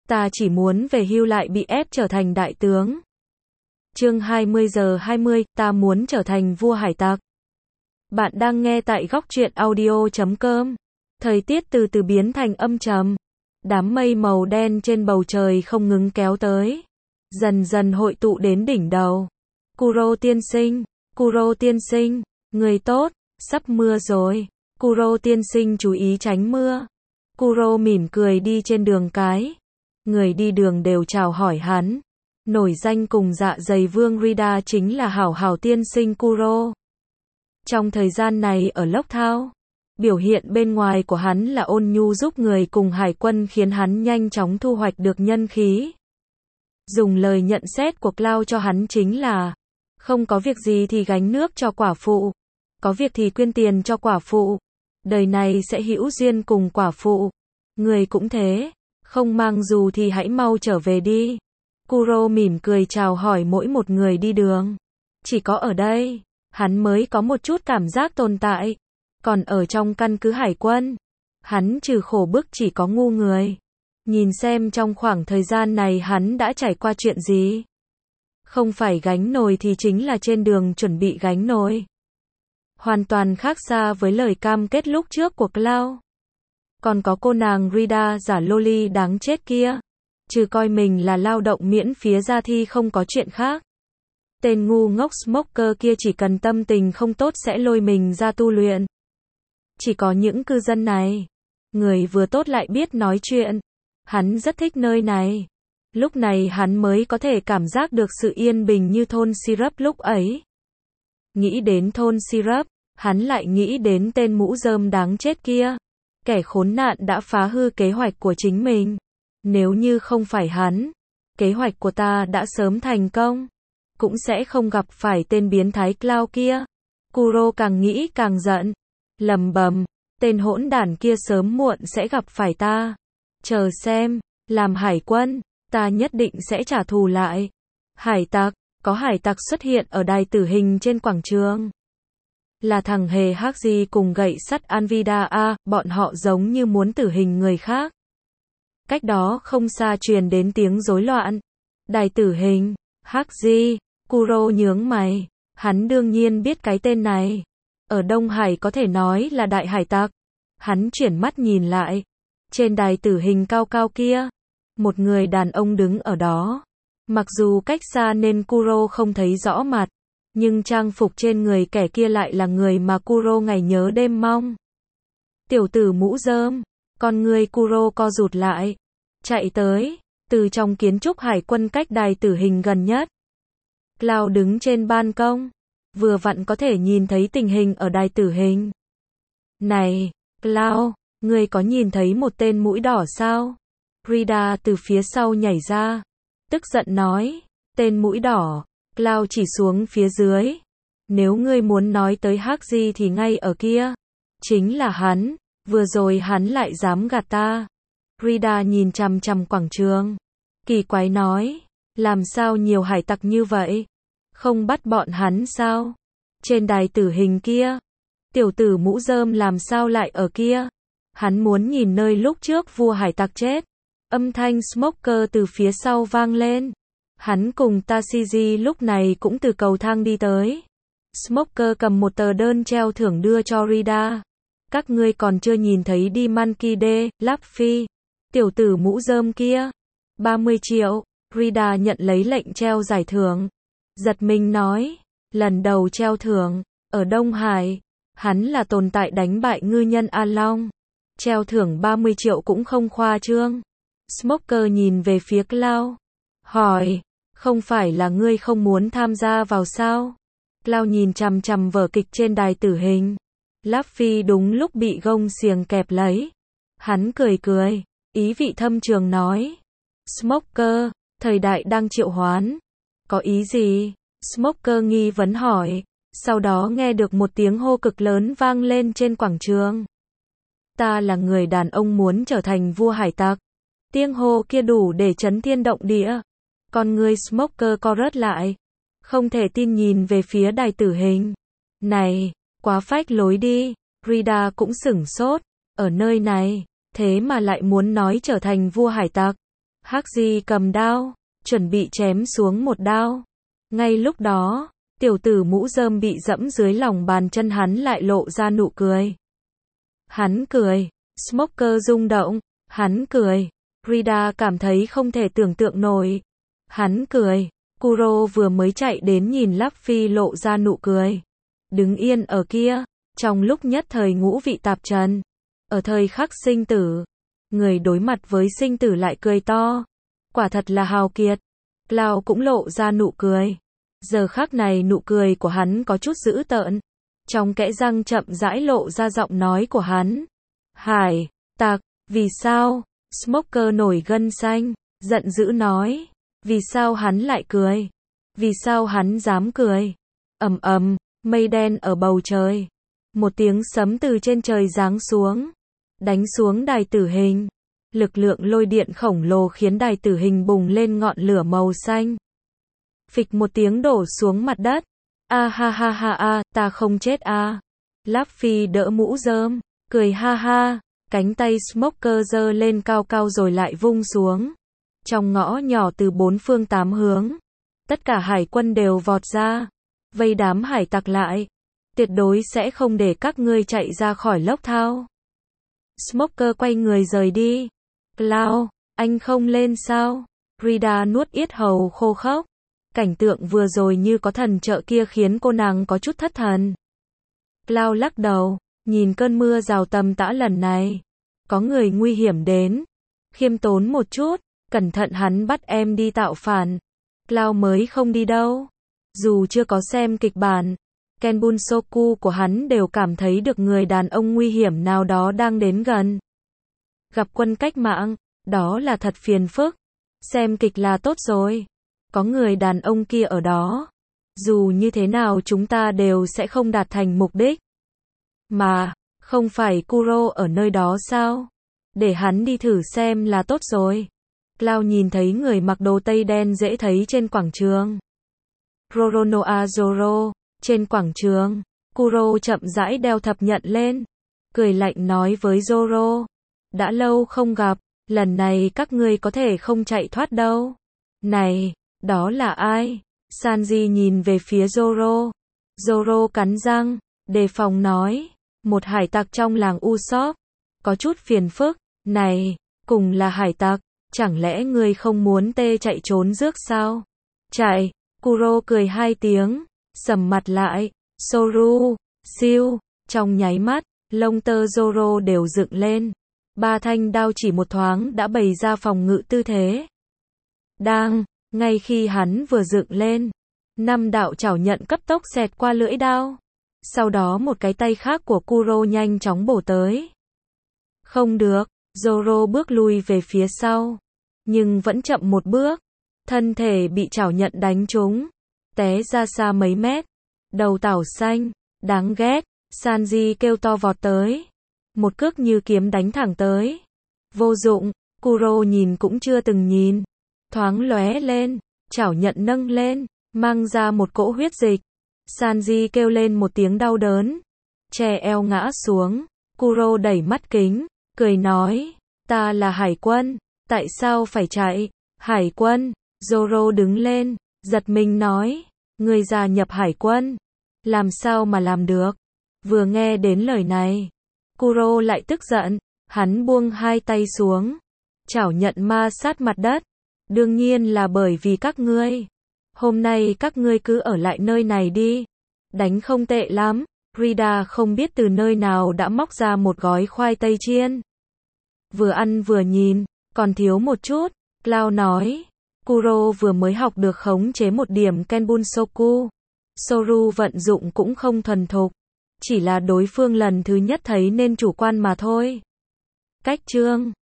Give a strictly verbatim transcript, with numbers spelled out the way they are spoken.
ta chỉ muốn về hưu lại bị ép trở thành đại tướng. Chương hai mươi giờ hai mươi, ta muốn trở thành vua hải tặc. Bạn đang nghe tại góc truyện audio chấm com. Thời tiết từ từ biến thành âm trầm. Đám mây màu đen trên bầu trời không ngừng kéo tới. Dần dần hội tụ đến đỉnh đầu. Kuro tiên sinh, Kuro tiên sinh, người tốt, sắp mưa rồi. Kuro tiên sinh chú ý tránh mưa. Kuro mỉm cười đi trên đường cái. Người đi đường đều chào hỏi hắn. Nổi danh cùng dạ dày vương Rida chính là hảo hảo tiên sinh Kuro. Trong thời gian này ở Lốc Thao, biểu hiện bên ngoài của hắn là ôn nhu giúp người cùng hải quân khiến hắn nhanh chóng thu hoạch được nhân khí. Dùng lời nhận xét của Cloud cho hắn chính là, không có việc gì thì gánh nước cho quả phụ, có việc thì quyên tiền cho quả phụ, đời này sẽ hữu duyên cùng quả phụ. Người cũng thế, không mang dù thì hãy mau trở về đi. Kuro mỉm cười chào hỏi mỗi một người đi đường. Chỉ có ở đây, hắn mới có một chút cảm giác tồn tại. Còn ở trong căn cứ hải quân, hắn trừ khổ bức chỉ có ngu người. Nhìn xem trong khoảng thời gian này hắn đã trải qua chuyện gì. Không phải gánh nồi thì chính là trên đường chuẩn bị gánh nồi. Hoàn toàn khác xa với lời cam kết lúc trước của Cloud. Còn có cô nàng Rida giả loli đáng chết kia. Trừ coi mình là lao động miễn phí ra thì không có chuyện khác. Tên ngu ngốc Smoker kia chỉ cần tâm tình không tốt sẽ lôi mình ra tu luyện. Chỉ có những cư dân này, người vừa tốt lại biết nói chuyện. Hắn rất thích nơi này. Lúc này hắn mới có thể cảm giác được sự yên bình như thôn Syrup lúc ấy. Nghĩ đến thôn Syrup, hắn lại nghĩ đến tên mũ rơm đáng chết kia. Kẻ khốn nạn đã phá hư kế hoạch của chính mình. Nếu như không phải hắn, kế hoạch của ta đã sớm thành công. Cũng sẽ không gặp phải tên biến thái Cloud kia. Kuro càng nghĩ càng giận. Lầm bầm, tên hỗn đản kia sớm muộn sẽ gặp phải ta. Chờ xem, làm hải quân, ta nhất định sẽ trả thù lại. Hải tặc, có hải tặc xuất hiện ở đài tử hình trên quảng trường. Là thằng hề hắc gì cùng gậy sắt Anvida A, bọn họ giống như muốn tử hình người khác. Cách đó không xa truyền đến tiếng rối loạn. Đài tử hình, hắc gì, Kuro nhướng mày. Hắn đương nhiên biết cái tên này. Ở Đông Hải có thể nói là đại hải tặc. Hắn chuyển mắt nhìn lại. Trên đài tử hình cao cao kia, một người đàn ông đứng ở đó. Mặc dù cách xa nên Kuro không thấy rõ mặt, nhưng trang phục trên người kẻ kia lại là người mà Kuro ngày nhớ đêm mong. Tiểu tử mũ rơm, con người Kuro co rụt lại, chạy tới, từ trong kiến trúc hải quân cách đài tử hình gần nhất. Cloud đứng trên ban công, vừa vặn có thể nhìn thấy tình hình ở đài tử hình. Này, Cloud, ngươi có nhìn thấy một tên mũi đỏ sao? Rida từ phía sau nhảy ra, tức giận nói, tên mũi đỏ. Cloud chỉ xuống phía dưới. Nếu ngươi muốn nói tới hắc gì thì ngay ở kia. Chính là hắn, vừa rồi hắn lại dám gạt ta. Rida nhìn chằm chằm quảng trường. Kỳ quái nói, làm sao nhiều hải tặc như vậy? Không bắt bọn hắn sao? Trên đài tử hình kia, tiểu tử mũ rơm làm sao lại ở kia? Hắn muốn nhìn nơi lúc trước vua hải tặc chết. Âm thanh Smoker từ phía sau vang lên. Hắn cùng Tashiji lúc này cũng từ cầu thang đi tới. Smoker cầm một tờ đơn treo thưởng đưa cho Rida. Các ngươi còn chưa nhìn thấy đi Monkey D, Luffy. Tiểu tử mũ rơm kia. ba mươi triệu. Rida nhận lấy lệnh treo giải thưởng. Giật mình nói. Lần đầu treo thưởng. Ở Đông Hải. Hắn là tồn tại đánh bại ngư nhân A Long. Treo thưởng ba mươi triệu cũng không khoa trương. Smoker nhìn về phía Cloud. Hỏi. Không phải là ngươi không muốn tham gia vào sao? Cloud nhìn chằm chằm vở kịch trên đài tử hình. Luffy đúng lúc bị gông xiềng kẹp lấy. Hắn cười cười, ý vị thâm trường nói. Smoker, thời đại đang triệu hoán. Có ý gì? Smoker nghi vấn hỏi. Sau đó nghe được một tiếng hô cực lớn vang lên trên quảng trường. Ta là người đàn ông muốn trở thành vua hải tặc. Tiếng hô kia đủ để chấn thiên động địa. Con người Smoker co rớt lại. Không thể tin nhìn về phía đài tử hình. Này, quá phách lối đi. Rida cũng sửng sốt. Ở nơi này, thế mà lại muốn nói trở thành vua hải tặc. Hắc Di cầm đao, chuẩn bị chém xuống một đao. Ngay lúc đó, tiểu tử mũ rơm bị dẫm dưới lòng bàn chân hắn lại lộ ra nụ cười. Hắn cười, Smoker rung động, hắn cười. Rida cảm thấy không thể tưởng tượng nổi. Hắn cười, Kuro vừa mới chạy đến nhìn Luffy lộ ra nụ cười. Đứng yên ở kia, trong lúc nhất thời ngũ vị tạp trần. Ở thời khắc sinh tử, người đối mặt với sinh tử lại cười to. Quả thật là hào kiệt. Cloud cũng lộ ra nụ cười. Giờ khắc này nụ cười của hắn có chút dữ tợn. Trong kẽ răng chậm rãi lộ ra giọng nói của hắn. Hải tặc, vì sao? Smoker nổi gân xanh, giận dữ nói. Vì sao hắn lại cười? Vì sao hắn dám cười? Ầm ầm, mây đen ở bầu trời. Một tiếng sấm từ trên trời giáng xuống, đánh xuống đài tử hình. Lực lượng lôi điện khổng lồ khiến đài tử hình bùng lên ngọn lửa màu xanh. Phịch một tiếng đổ xuống mặt đất. A ha ha ha a, ta không chết a. Luffy đỡ mũ rơm, cười ha ha, cánh tay Smoker giơ lên cao cao rồi lại vung xuống. Trong ngõ nhỏ từ bốn phương tám hướng, tất cả hải quân đều vọt ra, vây đám hải tặc lại. Tuyệt đối sẽ không để các ngươi chạy ra khỏi lốc thao. Smoker quay người rời đi. Cloud, anh không lên sao? Rida nuốt yết hầu khô khốc. Cảnh tượng vừa rồi như có thần trợ kia khiến cô nàng có chút thất thần. Cloud lắc đầu, nhìn cơn mưa rào tầm tã lần này. Có người nguy hiểm đến. Khiêm tốn một chút, cẩn thận hắn bắt em đi tạo phản. Cloud mới không đi đâu. Dù chưa có xem kịch bản, Kenbunsoku của hắn đều cảm thấy được người đàn ông nguy hiểm nào đó đang đến gần. Gặp quân cách mạng, đó là thật phiền phức. Xem kịch là tốt rồi. Có người đàn ông kia ở đó. Dù như thế nào chúng ta đều sẽ không đạt thành mục đích. Mà, không phải Kuro ở nơi đó sao? Để hắn đi thử xem là tốt rồi. Cloud nhìn thấy người mặc đồ tây đen dễ thấy trên quảng trường. Roronoa Zoro, trên quảng trường, Kuro chậm rãi đeo thập nhận lên. Cười lạnh nói với Zoro. Đã lâu không gặp, lần này các ngươi có thể không chạy thoát đâu. Này, đó là ai? Sanji nhìn về phía Zoro. Zoro cắn răng, đề phòng nói. Một hải tặc trong làng Usopp. Có chút phiền phức. Này, cùng là hải tặc, chẳng lẽ ngươi không muốn tê chạy trốn rước sao? Chạy, Kuro cười hai tiếng, sầm mặt lại. Soru, siêu, trong nháy mắt, lông tơ Zoro đều dựng lên. Ba thanh đao chỉ một thoáng đã bày ra phòng ngự tư thế. Đang, ngay khi hắn vừa dựng lên, năm đạo chảo nhận cấp tốc xẹt qua lưỡi đao. Sau đó một cái tay khác của Kuro nhanh chóng bổ tới. Không được, Zoro bước lui về phía sau, nhưng vẫn chậm một bước. Thân thể bị chảo nhận đánh trúng, té ra xa mấy mét. Đầu tảo xanh, đáng ghét, Sanji kêu to vọt tới. Một cước như kiếm đánh thẳng tới. Vô dụng, Kuro nhìn cũng chưa từng nhìn. Thoáng lóe lên, chảo nhận nâng lên, mang ra một cỗ huyết dịch. Sanji kêu lên một tiếng đau đớn, che eo ngã xuống. Kuro đẩy mắt kính, cười nói, ta là hải quân, tại sao phải chạy? Hải quân, Zoro đứng lên, giật mình nói, người gia nhập hải quân, làm sao mà làm được? Vừa nghe đến lời này, Kuro lại tức giận, hắn buông hai tay xuống, chảo nhận ma sát mặt đất. Đương nhiên là bởi vì các ngươi. Hôm nay các ngươi cứ ở lại nơi này đi. Đánh không tệ lắm. Rida không biết từ nơi nào đã móc ra một gói khoai tây chiên. Vừa ăn vừa nhìn, còn thiếu một chút. Cloud nói, Kuro vừa mới học được khống chế một điểm Kenbunsoku. Soru vận dụng cũng không thuần thục. Chỉ là đối phương lần thứ nhất thấy nên chủ quan mà thôi. Cách chương